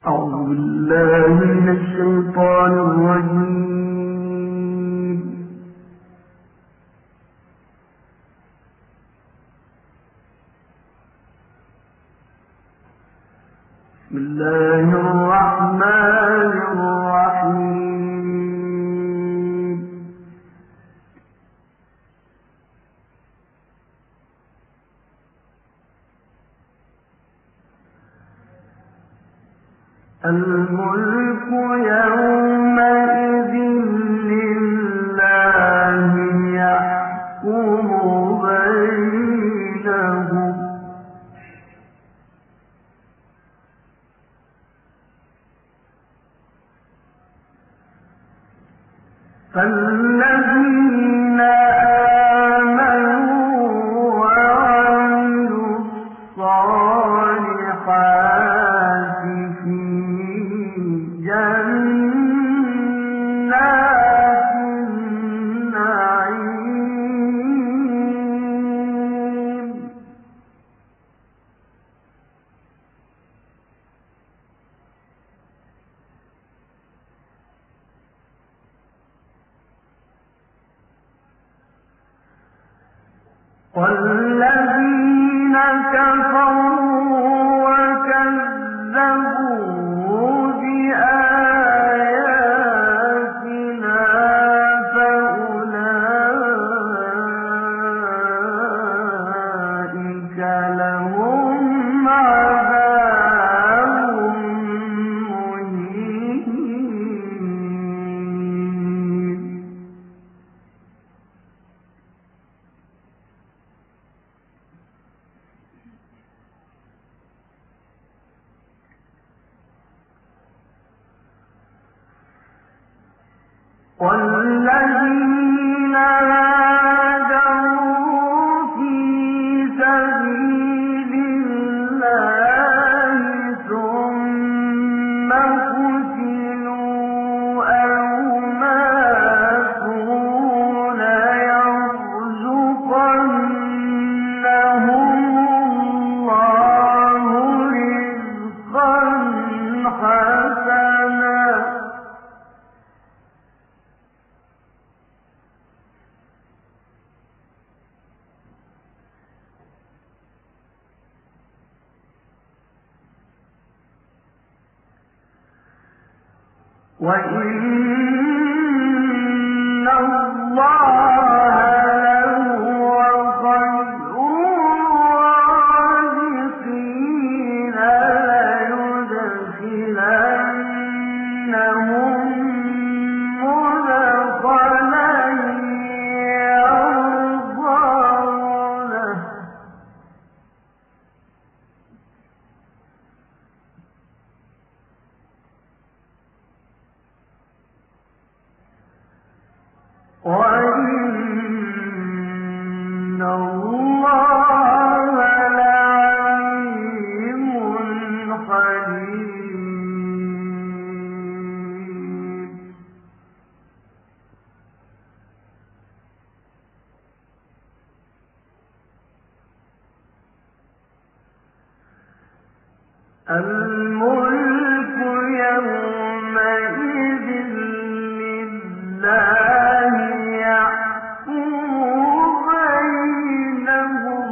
أعوذ بالله من الشيطان الرجيم. بسم الله الرحمن الرحيم. الملك يومئذ لله يحكم بينهم فالذين آمنوا وعملوا الصالحات في جنات النعيم والذين كفروا وكذبوا بآياتنا فأولئك لهم عذاب مهين. والذين هاجروا في سبيل الله ثم قتلوا أو ماتوا ليرزقنهم الله رزقا حسنا وإن الله لهو خير الرازقين ليدخلنهم مدخلا يرضونه وإن الله لعليم حليم. الملك يومئذ لله يحكم بينهم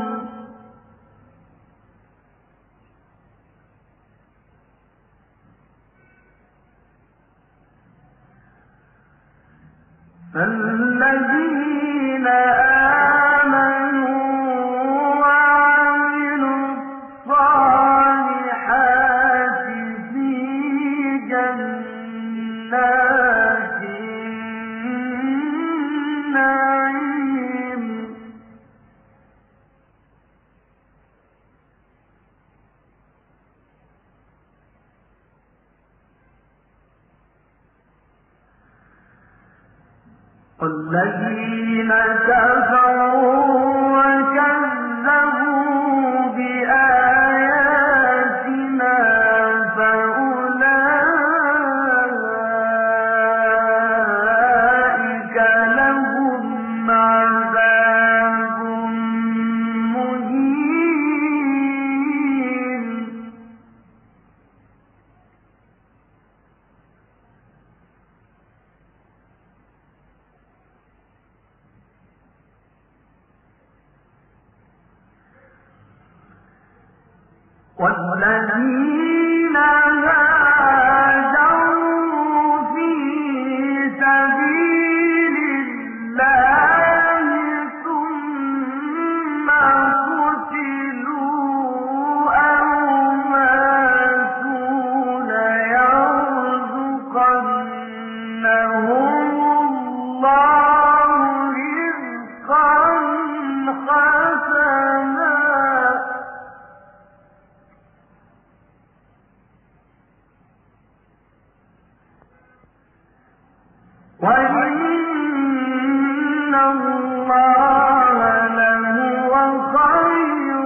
فالذين آمنوا وعملوا الصالحات في جنات النعيم والذين كفروا وكذبوا بآياتنا فأولئك لهم عذاب مهين. والذين هاجروا في سبيل الله ثم قتلوا أو ماتوا ليرزقنهم الله رزقا حسنا وَإِنَّ اللَّهَ لَهُوَ خَيْرُ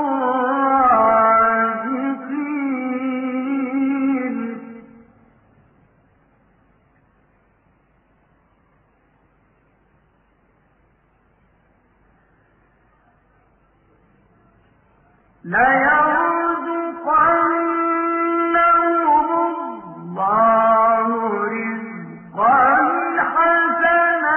الرَّازِقِينَ لَيَرْزُقَنَّهُمُ اللَّهُ رِزْقًا حَسَنًا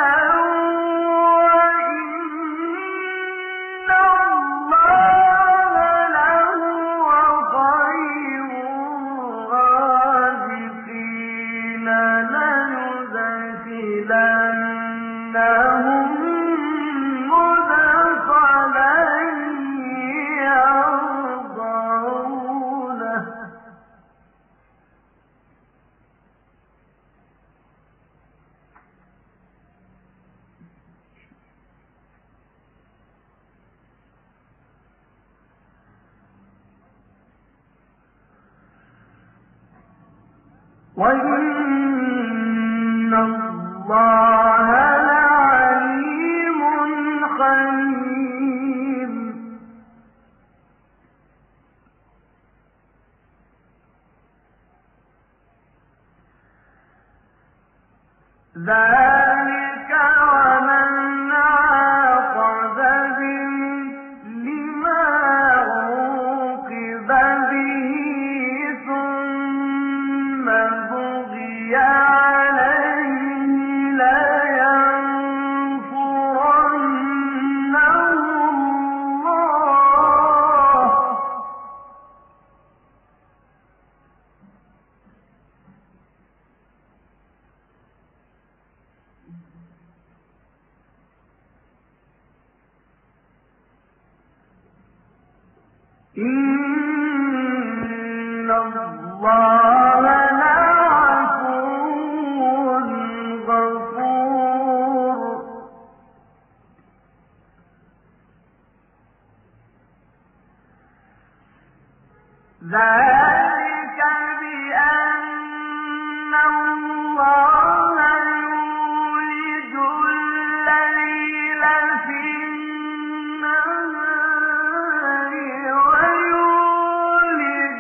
وَإِنَّ اللَّهَ لَهُوَ خَيْرُ الرَّازِقِينَ لَنُدْخِلَنَّهُم مُّدْخَلًا يَرْضَوْنَهُ وَإِنَّ اللَّهَ لَعَلِيمٌ حَلِيمٌ ذَلِكَ وَمَنْ عَاقَبَ بِمِثْلِ مَا عُوقِبَ بِهِ ثُمَّ بُغِيَ عَلَيْهِ لَيَنصُرَنَّهُ اللَّهُ إِنَّ اللَّهَ لَعَفُوٌّ غَفُورٌ ذَلِكَ بِأَنَّ اللَّهَ يُولِجُ اللَّيْلَ فِي النَّهَارِ وَيُولِجُ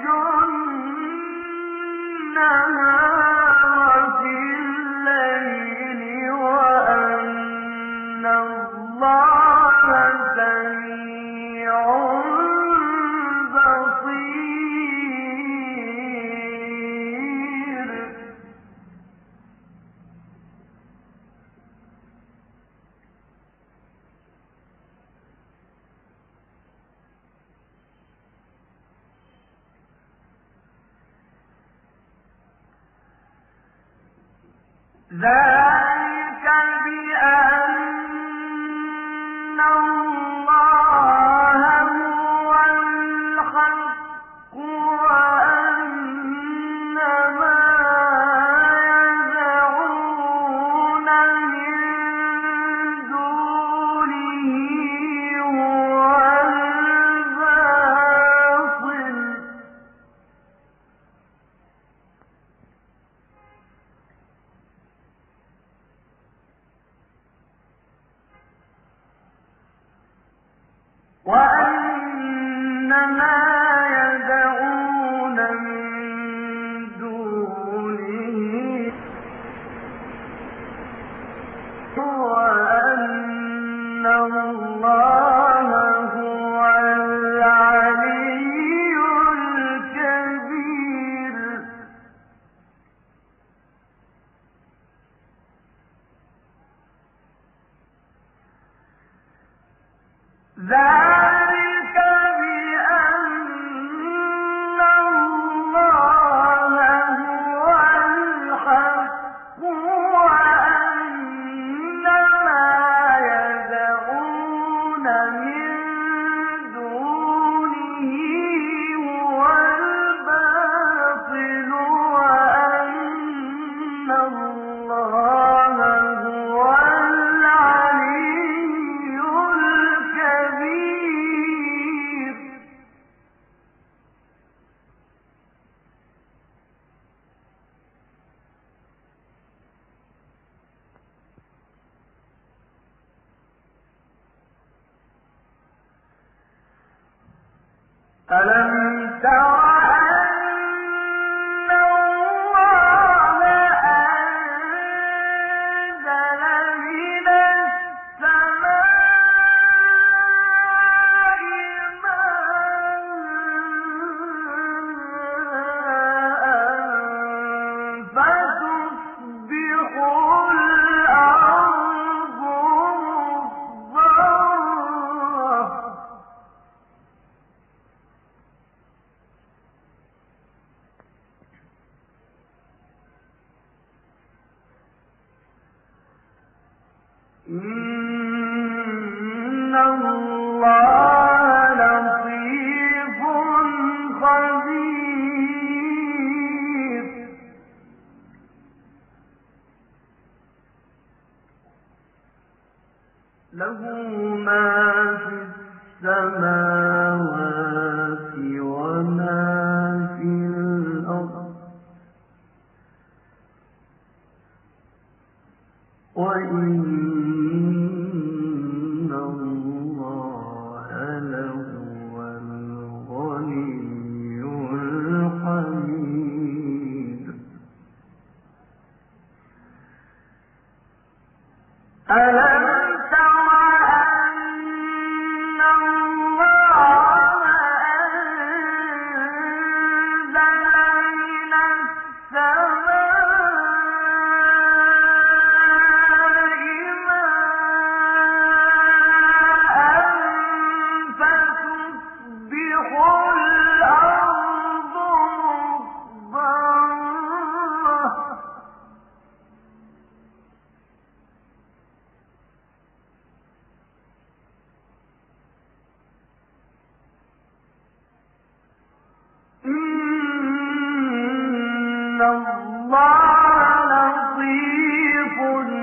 النَّهَارَ فِي اللَّيْلِ وَأَنَّ اللَّهَ سَمِيعٌ بَصِيرٌ ذَلِكَ بِأَنَّ اللَّهَ هُوَ الْحَقُّ وَأَنَّ مَا يَدْعُونَ مِن دُونِهِ هُوَ الْبَاطِلُ وَأَنَّ مَا يَدْعُونَ مِن دُونِهِ وَأَنَّ اللَّهَ هُوَ الْعَلِيُّ الْكَبِيرُ ذَلِكَ بِأَنَّ ألم تر أن الله أنزل من السماء ماء فتصبح الأرض مخضرة إن الله لطيف خبير له ما في السماوات وما في الأرض وإن الله لهو الغني الحميد ألم تر أن الله أنزل من السماء ماء فتصبح الأرض مخضرة إن الله لطيف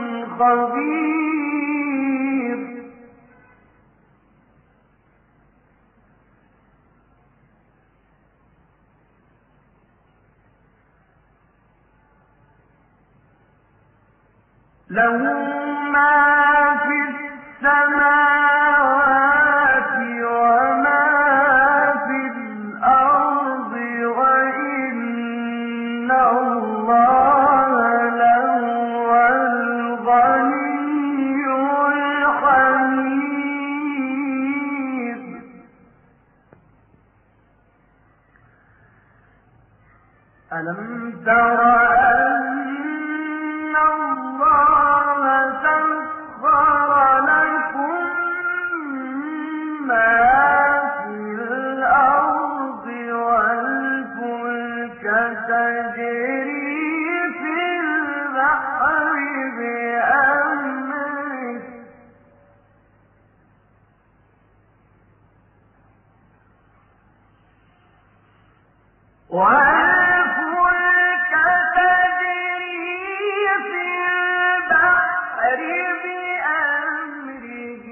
خبير له ما في السماوات وما في الأرض وإن الله لهو الغني الحميد ألم تر أن الله سخر لكم ما في الأرض والفلك تجري في البحر بأمره والفلك تجري في البحر بأمره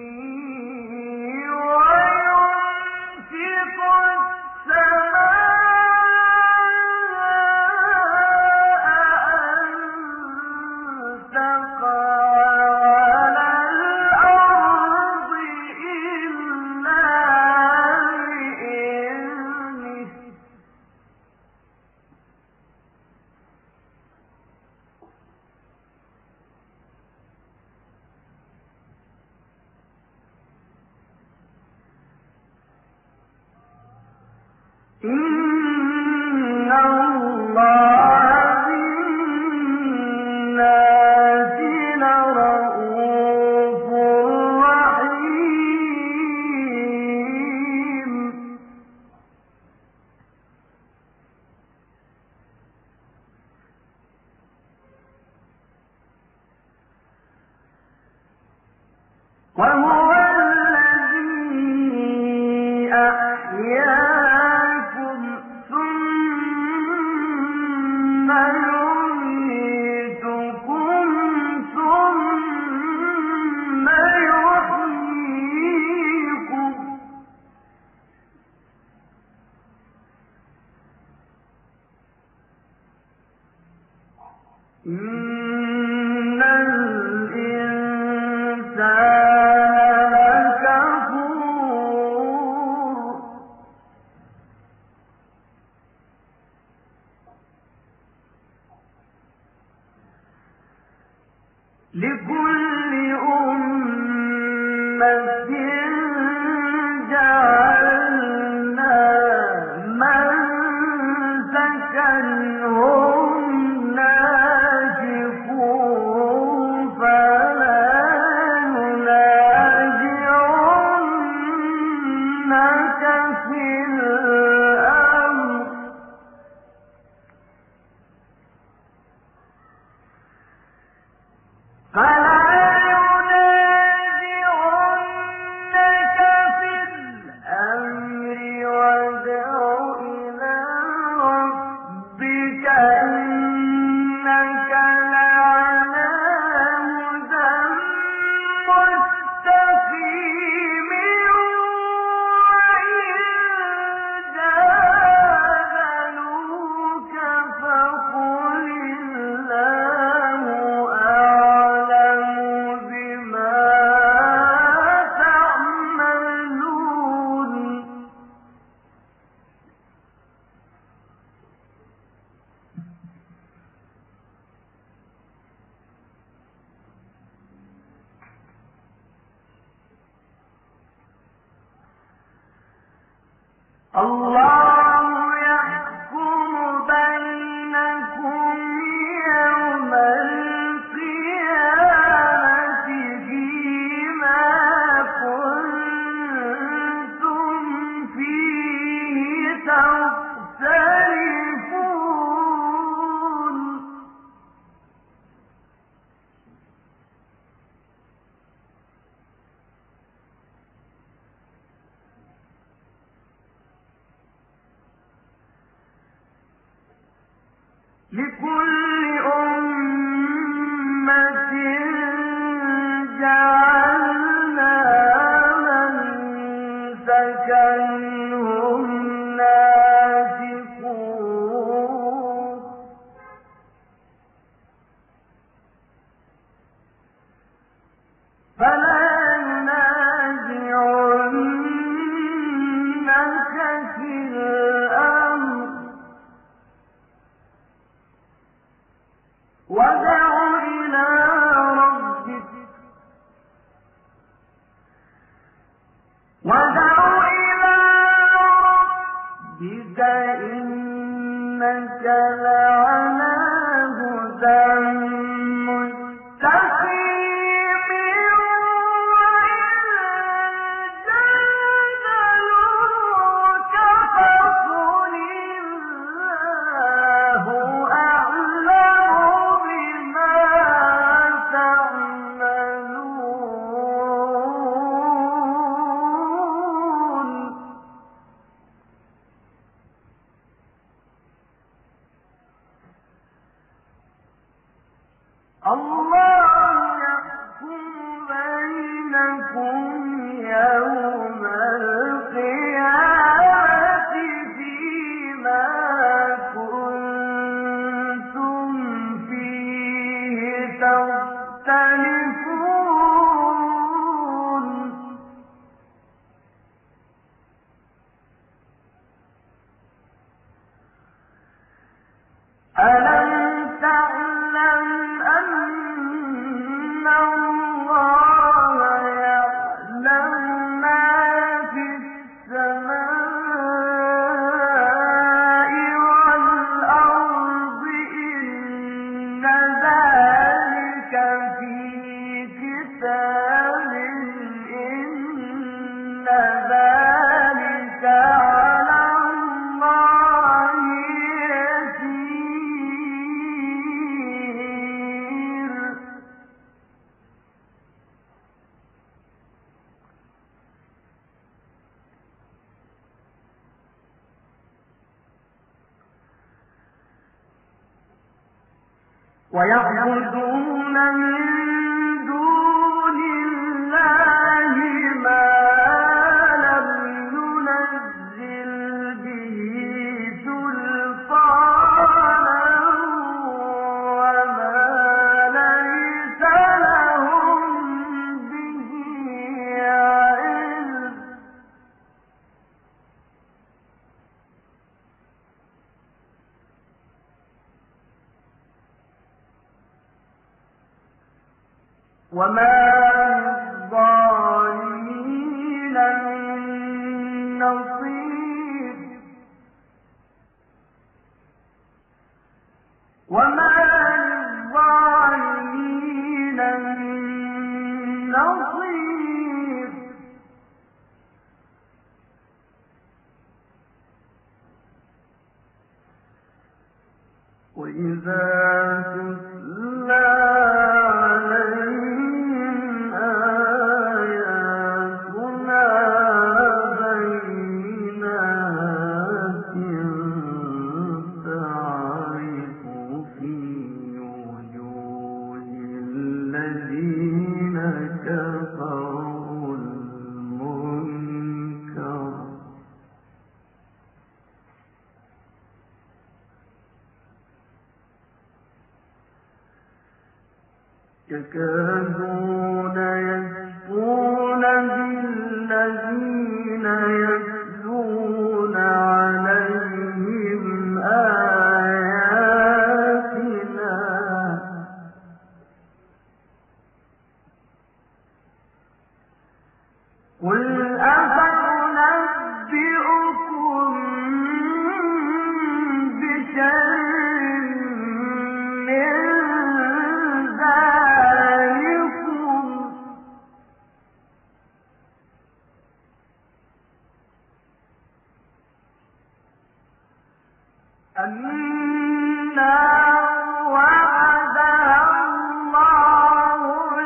ويمسك السماء أن تقع على الأرض إلا بإذنه إن الله بالناس لرءوف رحيم وهو الذي أحياكم ثم يميتكم ثم يحييكم إن الإنسان لكفور لكل أمة جعلنا منسكا هم ناسكوه فلا ينازعنك في الأمر وادع إلى ربك إنك لعلى هدى مستقيم وإن جادلوك فقل الله أعلم بما تعملون الله يحكم بينكم يوم القيامة فيما كنتم فيه تختلفون لكل أمة جعلنا منسكا هم ناسكوه فلا ينازعنك في الأمر وادع إلى ربك إنك لعلى هدى مستقيم وإن جادلوك فقل الله أعلم بما تعملون الله يحكم بينكم يوم القيامة فيما كنتم فيه تختلفون ألم تعلم أن الله يعلم ما في السماء والأرض إن ذلك في كتاب إن ذلك على الله يسير ويعبدون من دون الله ما لم ينزل به سلطانا وما ليس لهم به علم وما للظالمين من نصير وما للظالمين من نصير وإذا تتلى عليهم آياتنا بينات تعرف في وجوه الذين كفروا المنكر يكادون يسطون بالذين يتلون عليهم آياتنا قل أفأنبئكم بشر من ذلكم النار وعدها الله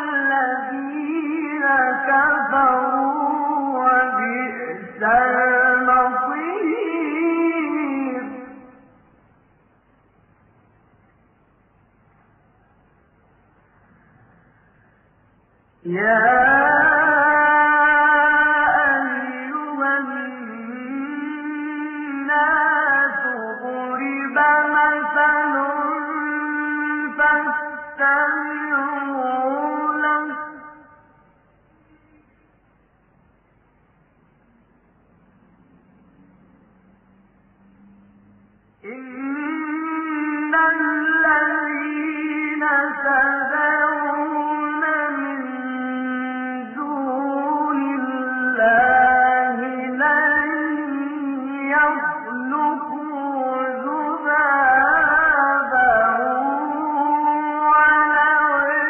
الذين كفروا وبئس المصير يا أيها الناس ضرب مثل فاستمعوا له إن الذين تدعون من دون الله لن يخلقوا ذبابا ولو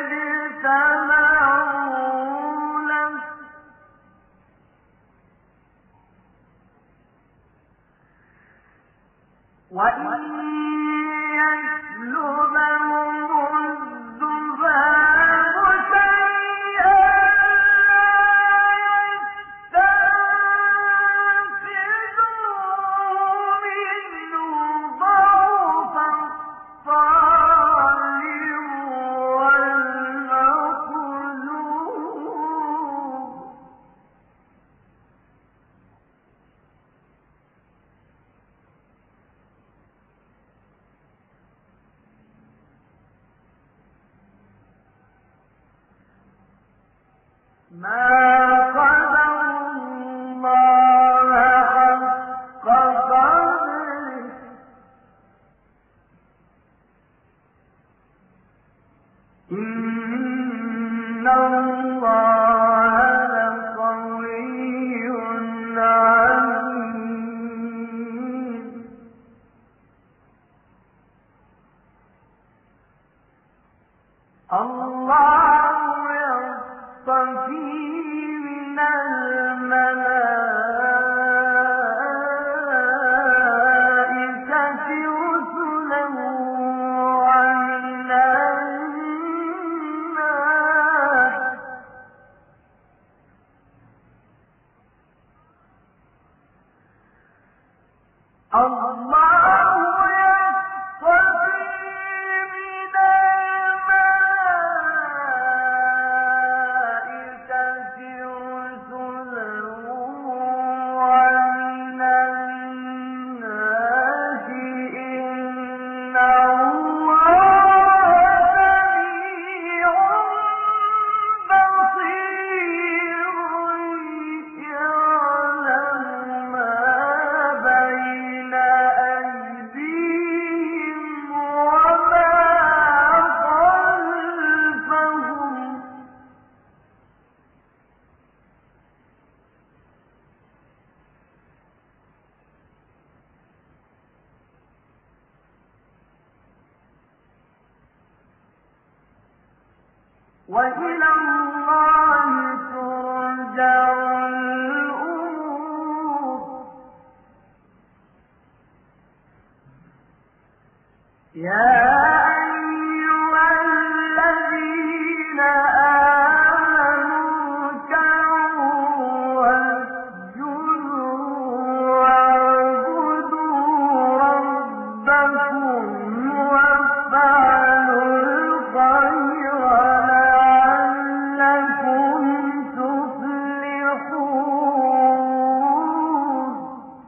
اجتمعوا له وإن يسلبهم الذباب شيئا لا يستنقذوه منه ضعف الطالب والمطلوب ما قدروا الله حق قدره إن الله لقوي عزيز الله يصطفي من الملائكة رسلا ومن الناس الله يصطفي من الملائكة وإلى الله ترجع الأمور. يا أيها الذين آمنوا اركعوا واسجدوا واعبدوا ربكم وافعلوا الخير لعلكم تفلحون.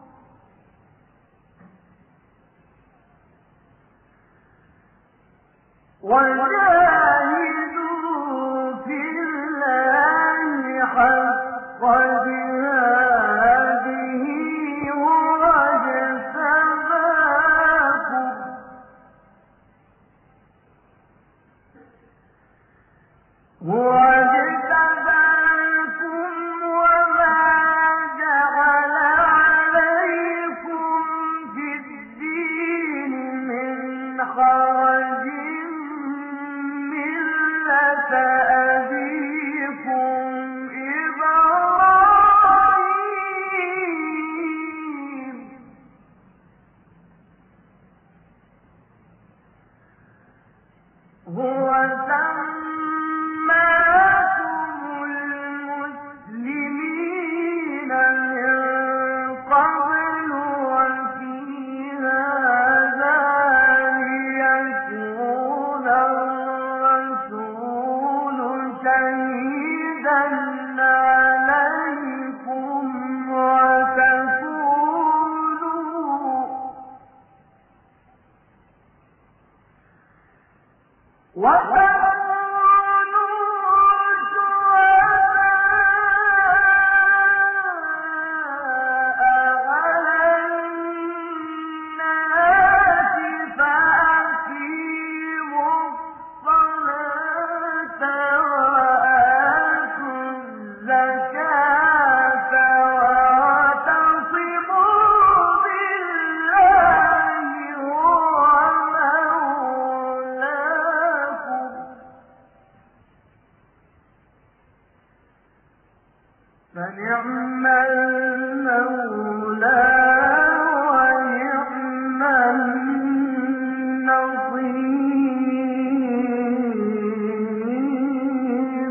وجاهدوا في الله حق جهاده هو اجتباكم وما جعل عليكم في الدين من حرج ملة أبيكم إبراهيم هو سماكم المسلمين من قبل وفي هذا ليكون الرسول شهيدا عليكم وتكونوا شهداء على الناس فأقيموا الصلاة وآتوا الزكاة واعتصموا بالله هو مولاكم فنعم المولى ونعم النصير.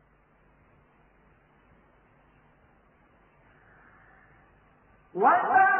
وَتَكُونُوا